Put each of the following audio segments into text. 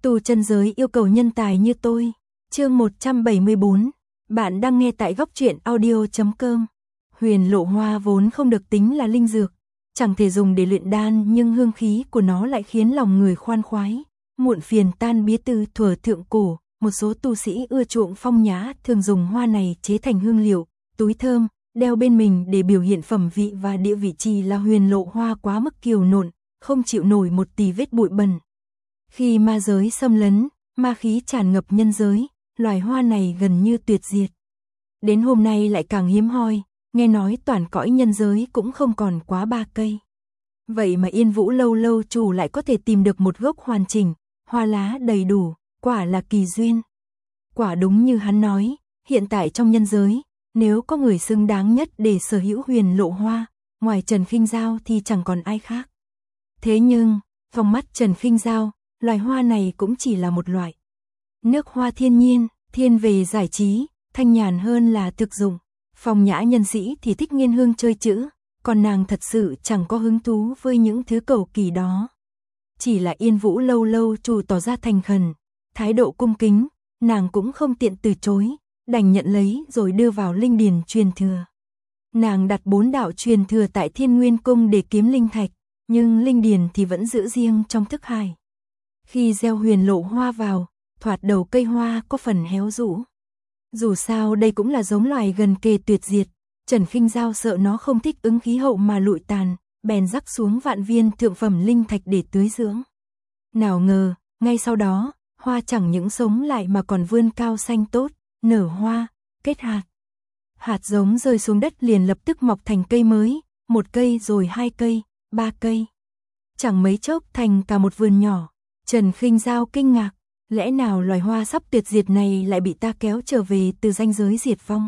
Tu chân giới yêu cầu nhân tài như tôi. Chương 174. Bạn đang nghe tại goctruyện.audio.com. Huyền lộ hoa vốn không được tính là linh dược, chẳng thể dùng để luyện đan, nhưng hương khí của nó lại khiến lòng người khoan khoái. Muộn phiền tan biến từ thuở thượng cổ, một số tu sĩ ưa chuộng phong nhã thường dùng hoa này chế thành hương liệu, túi thơm, đeo bên mình để biểu hiện phẩm vị và địa vị. Chỉ là huyền lộ hoa quá mức kiều nộn, không chịu nổi một tì vết bụi bẩn. Khi ma giới xâm lấn, ma khí tràn ngập nhân giới, loài hoa này gần như tuyệt diệt. Đến hôm nay lại càng hiếm hoi, nghe nói toàn cõi nhân giới cũng không còn quá 3 cây. Vậy mà Yên Vũ lâu lâu chủ lại có thể tìm được một gốc hoàn chỉnh, hoa lá đầy đủ, quả là kỳ duyên. Quả đúng như hắn nói, hiện tại trong nhân giới, nếu có người xứng đáng nhất để sở hữu huyền lộ hoa, ngoài Trần Khinh Giao thì chẳng còn ai khác. Thế nhưng, trong mắt Trần Khinh Giao, loài hoa này cũng chỉ là một loại nước hoa thiên nhiên, thiên về giải trí, thanh nhàn hơn là thực dụng. Phong nhã nhân sĩ thì thích nghiên hương chơi chữ, còn nàng thật sự chẳng có hứng thú với những thứ cầu kỳ đó. Chỉ là Yên Vũ lâu lâu chủ tỏ ra thành khẩn, thái độ cung kính, nàng cũng không tiện từ chối, đành nhận lấy rồi đưa vào linh điền truyền thừa. Nàng đặt 4 đạo truyền thừa tại Thiên Nguyên Cung để kiếm linh thạch, nhưng linh điền thì vẫn giữ riêng trong thức hải. Khi gieo huyền lộ hoa vào, thoạt đầu cây hoa có phần héo rũ. Dù sao đây cũng là giống loài gần kề tuyệt diệt, Trần Khinh Giao sợ nó không thích ứng khí hậu mà lụi tàn, bèn rắc xuống vạn viên thượng phẩm linh thạch để tưới dưỡng. Nào ngờ, ngay sau đó, hoa chẳng những sống lại mà còn vươn cao xanh tốt, nở hoa, kết hạt. Hạt giống rơi xuống đất liền lập tức mọc thành cây mới, 1 cây rồi 2 cây, 3 cây. Chẳng mấy chốc thành cả một vườn nhỏ. Trần Khinh Giao kinh ngạc, lẽ nào loài hoa sắp tuyệt diệt này lại bị ta kéo trở về từ ranh giới diệt vong?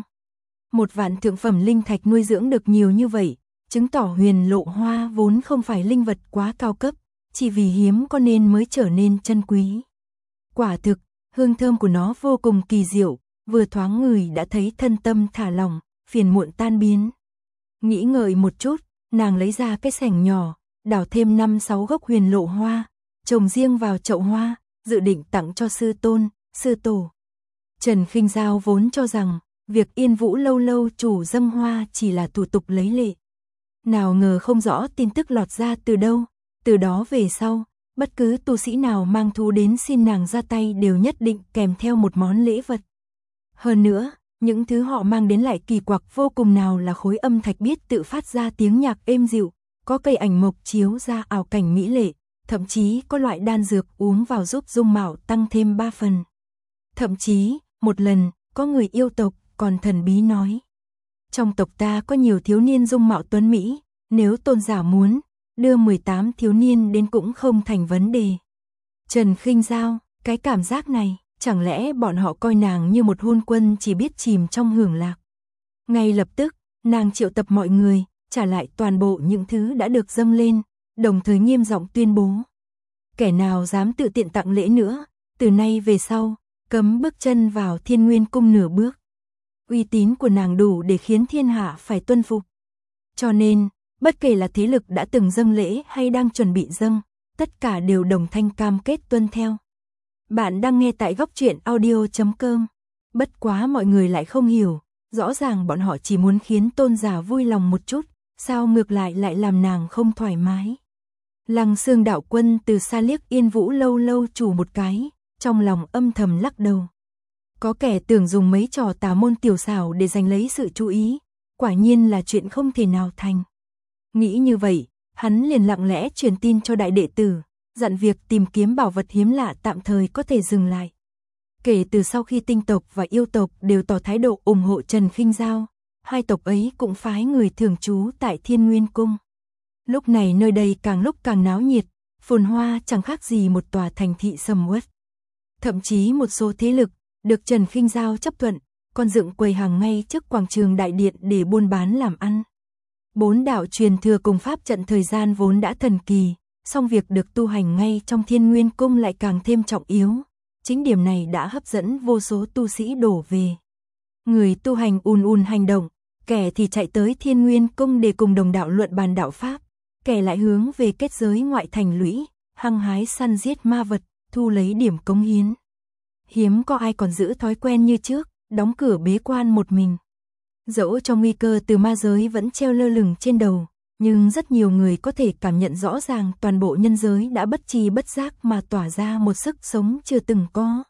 1 vạn thượng phẩm linh thạch nuôi dưỡng được nhiều như vậy, chứng tỏ huyền lộ hoa vốn không phải linh vật quá cao cấp, chỉ vì hiếm có nên mới trở nên chân quý. Quả thực, hương thơm của nó vô cùng kỳ diệu, vừa thoáng ngửi đã thấy thân tâm thả lỏng, phiền muộn tan biến. Nghĩ ngợi một chút, nàng lấy ra cái xẻng nhỏ, đào thêm 5-6 gốc huyền lộ hoa, trồng riêng vào chậu hoa, dự định tặng cho sư tôn, sư tổ. Trần Khinh Giao vốn cho rằng, việc Yên Vũ lâu lâu chủ dâng hoa chỉ là thủ tục lấy lệ. Nào ngờ không rõ tin tức lọt ra từ đâu, từ đó về sau, bất cứ tu sĩ nào mang thú đến xin nàng ra tay đều nhất định kèm theo một món lễ vật. Hơn nữa, những thứ họ mang đến lại kỳ quặc vô cùng, nào là khối âm thạch biết tự phát ra tiếng nhạc êm dịu, có cây ảnh mộc chiếu ra ảo cảnh mỹ lệ, thậm chí có loại đan dược uống vào giúp dung mạo tăng thêm 3 phần. Thậm chí, một lần, có người yêu tộc còn thần bí nói: trong tộc ta có nhiều thiếu niên dung mạo tuấn mỹ, nếu tôn giả muốn, đưa 18 thiếu niên đến cũng không thành vấn đề. Trần Khinh Giao, cái cảm giác này, chẳng lẽ bọn họ coi nàng như một hôn quân chỉ biết chìm trong hưởng lạc? Ngay lập tức, nàng triệu tập mọi người, trả lại toàn bộ những thứ đã được dâng lên, đồng thời nghiêm giọng tuyên bố: kẻ nào dám tự tiện tặng lễ nữa, từ nay về sau, cấm bước chân vào Thiên Nguyên Cung nửa bước. Uy tín của nàng đủ để khiến thiên hạ phải tuân phục. Cho nên, bất kể là thế lực đã từng dâng lễ hay đang chuẩn bị dâng, tất cả đều đồng thanh cam kết tuân theo. Bạn đang nghe tại goctruyện.audio.com. Bất quá mọi người lại không hiểu, rõ ràng bọn họ chỉ muốn khiến tôn giả vui lòng một chút, sao ngược lại lại làm nàng không thoải mái. Lăng Xương đạo quân từ xa liếc Yên Vũ lâu lâu chủ một cái, trong lòng âm thầm lắc đầu. Có kẻ tưởng dùng mấy trò tà môn tiểu xảo để giành lấy sự chú ý, quả nhiên là chuyện không thể nào thành. Nghĩ như vậy, hắn liền lặng lẽ truyền tin cho đại đệ tử, dặn việc tìm kiếm bảo vật hiếm lạ tạm thời có thể dừng lại. Kể từ sau khi tinh tộc và yêu tộc đều tỏ thái độ ủng hộ Trần Khinh Giao, hai tộc ấy cũng phái người thường trú tại Thiên Nguyên Cung. Lúc này nơi đây càng lúc càng náo nhiệt, phồn hoa chẳng khác gì một tòa thành thị sầm uất. Thậm chí một số thế lực được Trần Khinh Giao chấp thuận, còn dựng quầy hàng ngay trước quảng trường đại điện để buôn bán làm ăn. 4 đạo truyền thừa cùng pháp trận thời gian vốn đã thần kỳ, song việc được tu hành ngay trong Thiên Nguyên Cung lại càng thêm trọng yếu. Chính điểm này đã hấp dẫn vô số tu sĩ đổ về. Người tu hành ùn hành động, kẻ thì chạy tới Thiên Nguyên Cung để cùng đồng đạo luận bàn đạo pháp, kẻ lại hướng về kết giới ngoại thành lũy, hăng hái săn giết ma vật, thu lấy điểm cống hiến. Hiếm có ai còn giữ thói quen như trước, đóng cửa bế quan một mình. Dẫu cho nguy cơ từ ma giới vẫn treo lơ lửng trên đầu, nhưng rất nhiều người có thể cảm nhận rõ ràng toàn bộ nhân giới đã bất tri bất giác mà tỏa ra một sức sống chưa từng có.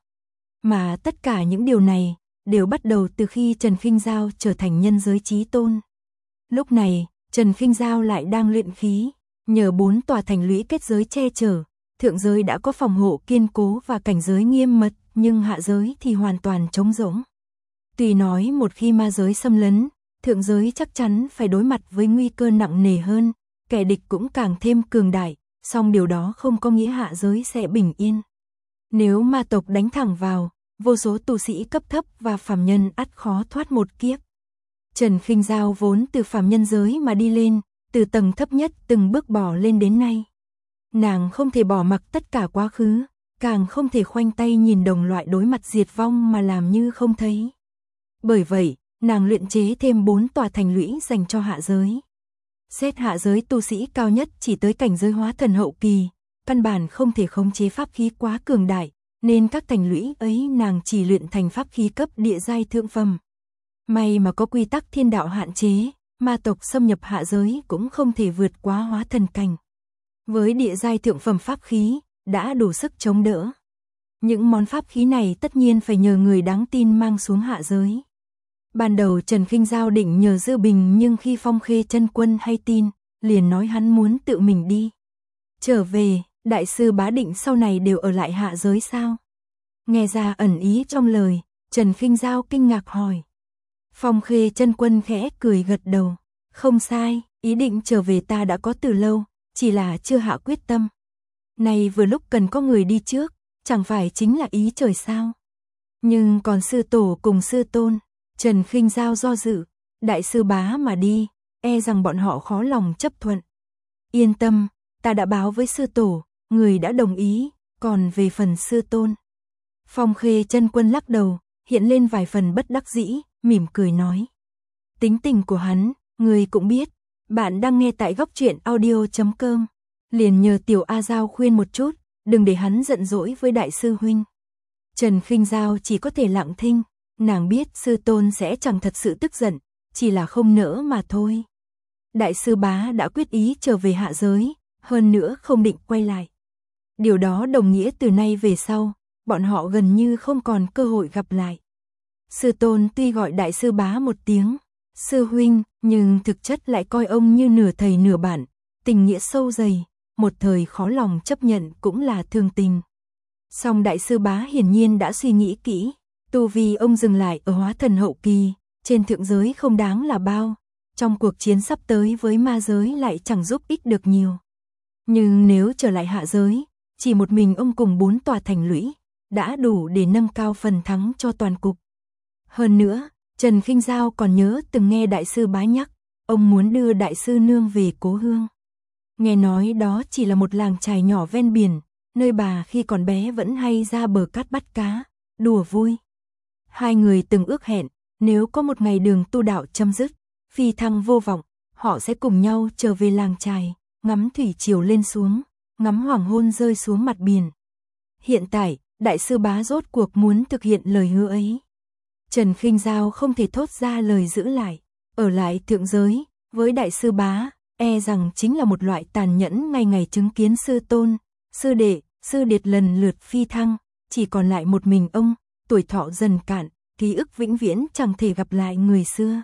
Mà tất cả những điều này đều bắt đầu từ khi Trần Khinh Giao trở thành nhân giới chí tôn. Lúc này, Trần Khinh Giao lại đang luyện khí, nhờ 4 tòa thành lũy kết giới che chở, thượng giới đã có phòng hộ kiên cố và cảnh giới nghiêm mật, nhưng hạ giới thì hoàn toàn trống rỗng. Tuy nói một khi ma giới xâm lấn, thượng giới chắc chắn phải đối mặt với nguy cơ nặng nề hơn, kẻ địch cũng càng thêm cường đại, song điều đó không có nghĩa hạ giới sẽ bình yên. Nếu ma tộc đánh thẳng vào, vô số tu sĩ cấp thấp và phàm nhân ắt khó thoát một kiếp. Trần Khinh Giao vốn từ phàm nhân giới mà đi lên, từ tầng thấp nhất từng bước bò lên đến nay. Nàng không thể bỏ mặc tất cả quá khứ, càng không thể khoanh tay nhìn đồng loại đối mặt diệt vong mà làm như không thấy. Bởi vậy, nàng luyện chế thêm 4 tòa thành lũy dành cho hạ giới. Xét hạ giới tu sĩ cao nhất chỉ tới cảnh giới hóa thần hậu kỳ, căn bản không thể khống chế pháp khí quá cường đại, nên các thành lũy ấy nàng chỉ luyện thành pháp khí cấp địa giai thượng phẩm. May mà có quy tắc thiên đạo hạn chế, ma tộc xâm nhập hạ giới cũng không thể vượt quá hóa thần cảnh. Với địa giai thượng phẩm pháp khí, đã đủ sức chống đỡ. Những món pháp khí này tất nhiên phải nhờ người đáng tin mang xuống hạ giới. Ban đầu Trần Khinh Giao định nhờ Dư Bình, nhưng khi Phong Khê Chân Quân hay tin, liền nói hắn muốn tự mình đi. Trở về, đại sư Bá định sau này đều ở lại hạ giới sao? Nghe ra ẩn ý trong lời, Trần Khinh Giao kinh ngạc hỏi. Phong Khê Chân Quân khẽ cười gật đầu. Không sai, ý định trở về ta đã có từ lâu, chỉ là chưa hạ quyết tâm. Này vừa lúc cần có người đi trước, chẳng phải chính là ý trời sao? Nhưng còn sư tổ cùng sư tôn, Trần Khinh Giao do dự, đại sư Bá mà đi, e rằng bọn họ khó lòng chấp thuận. Yên tâm, ta đã báo với sư tổ, người đã đồng ý, còn về phần sư tôn. Phong Khê Chân Quân lắc đầu, hiện lên vài phần bất đắc dĩ, mỉm cười nói. Tính tình của hắn, người cũng biết, bạn đang nghe tại góc truyện audio.com. Liền nhờ Tiểu A Giao khuyên một chút, đừng để hắn giận dỗi với đại sư huynh. Trần Khinh Giao chỉ có thể lặng thinh, nàng biết sư tôn sẽ chẳng thật sự tức giận, chỉ là không nỡ mà thôi. Đại sư Bá đã quyết ý trở về hạ giới, hơn nữa không định quay lại. Điều đó đồng nghĩa từ nay về sau, bọn họ gần như không còn cơ hội gặp lại. Sư tôn tuy gọi đại sư Bá một tiếng sư huynh, nhưng thực chất lại coi ông như nửa thầy nửa bạn, tình nghĩa sâu dày, một thời khó lòng chấp nhận cũng là thương tình. Song đại sư Bá hiển nhiên đã suy nghĩ kỹ, tu vi ông dừng lại ở hóa thần hậu kỳ, trên thượng giới không đáng là bao, trong cuộc chiến sắp tới với ma giới lại chẳng giúp ích được nhiều. Nhưng nếu trở lại hạ giới, chỉ một mình ông cùng 4 tòa thành lũy, đã đủ để nâng cao phần thắng cho toàn cục. Hơn nữa, Trần Khinh Giao còn nhớ từng nghe đại sư Bá nhắc, ông muốn đưa đại sư nương về cố hương. Nghe nói đó chỉ là một làng chài nhỏ ven biển, nơi bà khi còn bé vẫn hay ra bờ cát bắt cá, đùa vui. Hai người từng ước hẹn, nếu có một ngày đường tu đạo chấm dứt, phi thăng vô vọng, họ sẽ cùng nhau trở về làng chài, ngắm thủy triều lên xuống, ngắm hoàng hôn rơi xuống mặt biển. Hiện tại, đại sư Bá rốt cuộc muốn thực hiện lời hứa ấy. Trần Khinh Giao không thể thốt ra lời giữ lại, ở lại thượng giới, với đại sư Bá, e rằng chính là một loại tàn nhẫn ngày ngày chứng kiến sư tôn, sư đệ, sư điệt lần lượt phi thăng, chỉ còn lại một mình ông, tuổi thọ dần cạn, ký ức vĩnh viễn chẳng thể gặp lại người xưa.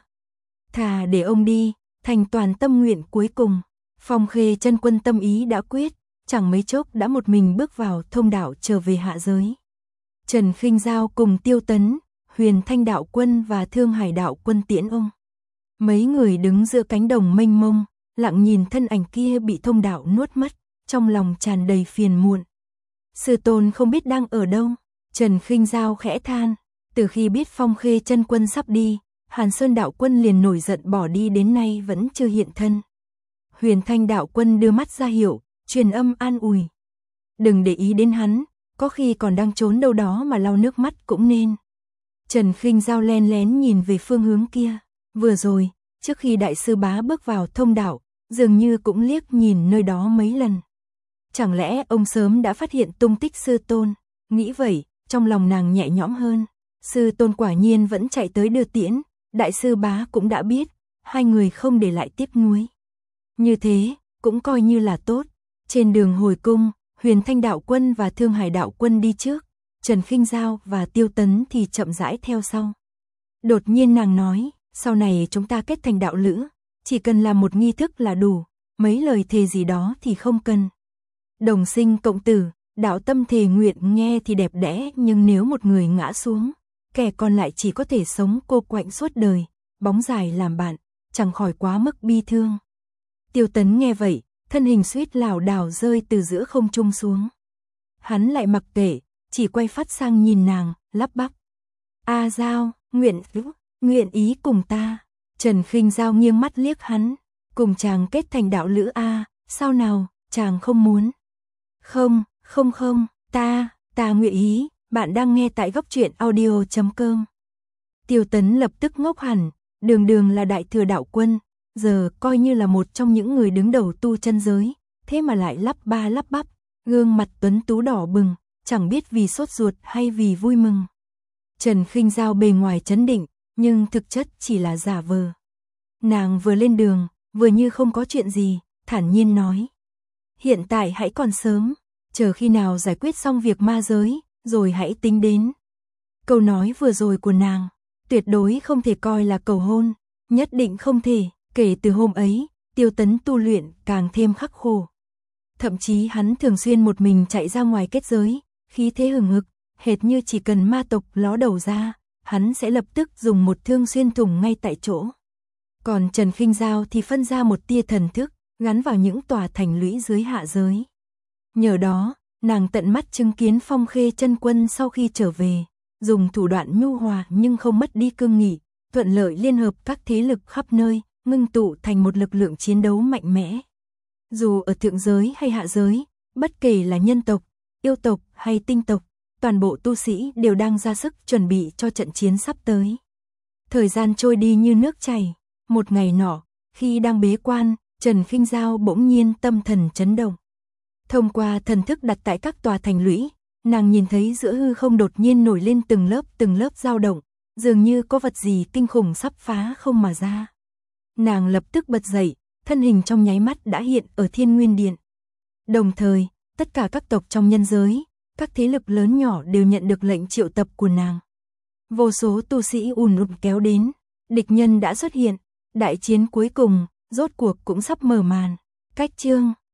Thà để ông đi, thành toàn tâm nguyện cuối cùng. Phong Khê Chân Quân tâm ý đã quyết, chẳng mấy chốc đã một mình bước vào thông đạo trở về hạ giới. Trần Khinh Giao cùng Tiêu Tấn, Huyền Thanh đạo quân và Thương Hải đạo quân tiễn ông. Mấy người đứng giữa cánh đồng mênh mông, lặng nhìn thân ảnh kia bị thông đạo nuốt mất, trong lòng tràn đầy phiền muộn. Sư tôn không biết đang ở đâu, Trần Khinh Giao khẽ than, từ khi biết Phong Khê Chân Quân sắp đi, Hàn Sơn đạo quân liền nổi giận bỏ đi đến nay vẫn chưa hiện thân. Huyền Thanh đạo quân đưa mắt ra hiệu, truyền âm an ủi. Đừng để ý đến hắn, có khi còn đang trốn đâu đó mà lau nước mắt cũng nên. Trần Khinh Giao len lén nhìn về phương hướng kia, vừa rồi, trước khi đại sư Bá bước vào thông đạo, dường như cũng liếc nhìn nơi đó mấy lần. Chẳng lẽ ông sớm đã phát hiện tung tích sư tôn? Nghĩ vậy, trong lòng nàng nhẹ nhõm hơn. Sư tôn quả nhiên vẫn chạy tới đưa tiễn, đại sư bá cũng đã biết, hai người không để lại tiếc nuối. Như thế, cũng coi như là tốt. Trên đường hồi cung, Huyền Thanh đạo quân và Thương Hải đạo quân đi trước, Trần Khinh Giao và Tiêu Tấn thì chậm rãi theo sau. Đột nhiên nàng nói, sau này chúng ta kết thành đạo lữ, chỉ cần làm một nghi thức là đủ, mấy lời thề gì đó thì không cần. Đồng sinh cộng tử, đạo tâm thề nguyện nghe thì đẹp đẽ, nhưng nếu một người ngã xuống, kẻ còn lại chỉ có thể sống cô quạnh suốt đời, bóng dài làm bạn, chẳng khỏi quá mức bi thương. Tiêu Tấn nghe vậy, thân hình suýt lảo đảo rơi từ giữa không trung xuống. Hắn lại mặc kệ, chỉ quay phát sang nhìn nàng, lắp bắp. A Giao, nguyện ý cùng ta. Trần Khinh Giao nghiêng mắt liếc hắn, cùng chàng kết thành đạo lữ a, sao nào, chàng không muốn. Không, ta nguyện ý, bạn đang nghe tại góc truyện audio.com. Tiêu Tấn lập tức ngốc hẳn, đường là đại thừa đạo quân, giờ coi như là một trong những người đứng đầu tu chân giới, thế mà lại lắp ba lắp bắp, gương mặt tuấn tú đỏ bừng, chẳng biết vì sốt ruột hay vì vui mừng. Trần Khinh Giao bề ngoài trấn định, nhưng thực chất chỉ là giả vờ. Nàng vừa lên đường, vừa như không có chuyện gì, thản nhiên nói. Hiện tại hãy còn sớm, chờ khi nào giải quyết xong việc ma giới, rồi hãy tính đến. Câu nói vừa rồi của nàng, tuyệt đối không thể coi là cầu hôn, nhất định không thể. Kể từ hôm ấy, Tiêu Tấn tu luyện càng thêm khắc khổ. Thậm chí hắn thường xuyên một mình chạy ra ngoài kết giới, khí thế hừng hực, hệt như chỉ cần ma tộc ló đầu ra, hắn sẽ lập tức dùng một thương xuyên thủng ngay tại chỗ. Còn Trần Khinh Giao thì phân ra một tia thần thức, gắn vào những tòa thành lũy dưới hạ giới. Nhờ đó, nàng tận mắt chứng kiến Phong Khê chân quân sau khi trở về, dùng thủ đoạn nhu hòa nhưng không mất đi cương nghị, thuận lợi liên hợp các thế lực khắp nơi, ngưng tụ thành một lực lượng chiến đấu mạnh mẽ. Dù ở thượng giới hay hạ giới, bất kể là nhân tộc, yêu tộc hay tinh tộc, toàn bộ tu sĩ đều đang ra sức chuẩn bị cho trận chiến sắp tới. Thời gian trôi đi như nước chảy, một ngày nọ, khi đang bế quan, Trần Khinh Giao bỗng nhiên tâm thần chấn động. Thông qua thần thức đặt tại các tòa thành lũy, nàng nhìn thấy giữa hư không đột nhiên nổi lên từng lớp dao động, dường như có vật gì kinh khủng sắp phá không mà ra. Nàng lập tức bật dậy, thân hình trong nháy mắt đã hiện ở Thiên Nguyên Điện. Đồng thời, tất cả các tộc trong nhân giới, các thế lực lớn nhỏ đều nhận được lệnh triệu tập của nàng. Vô số tu sĩ ùn ùn kéo đến, địch nhân đã xuất hiện, đại chiến cuối cùng, rốt cuộc cũng sắp mở màn. Cách chương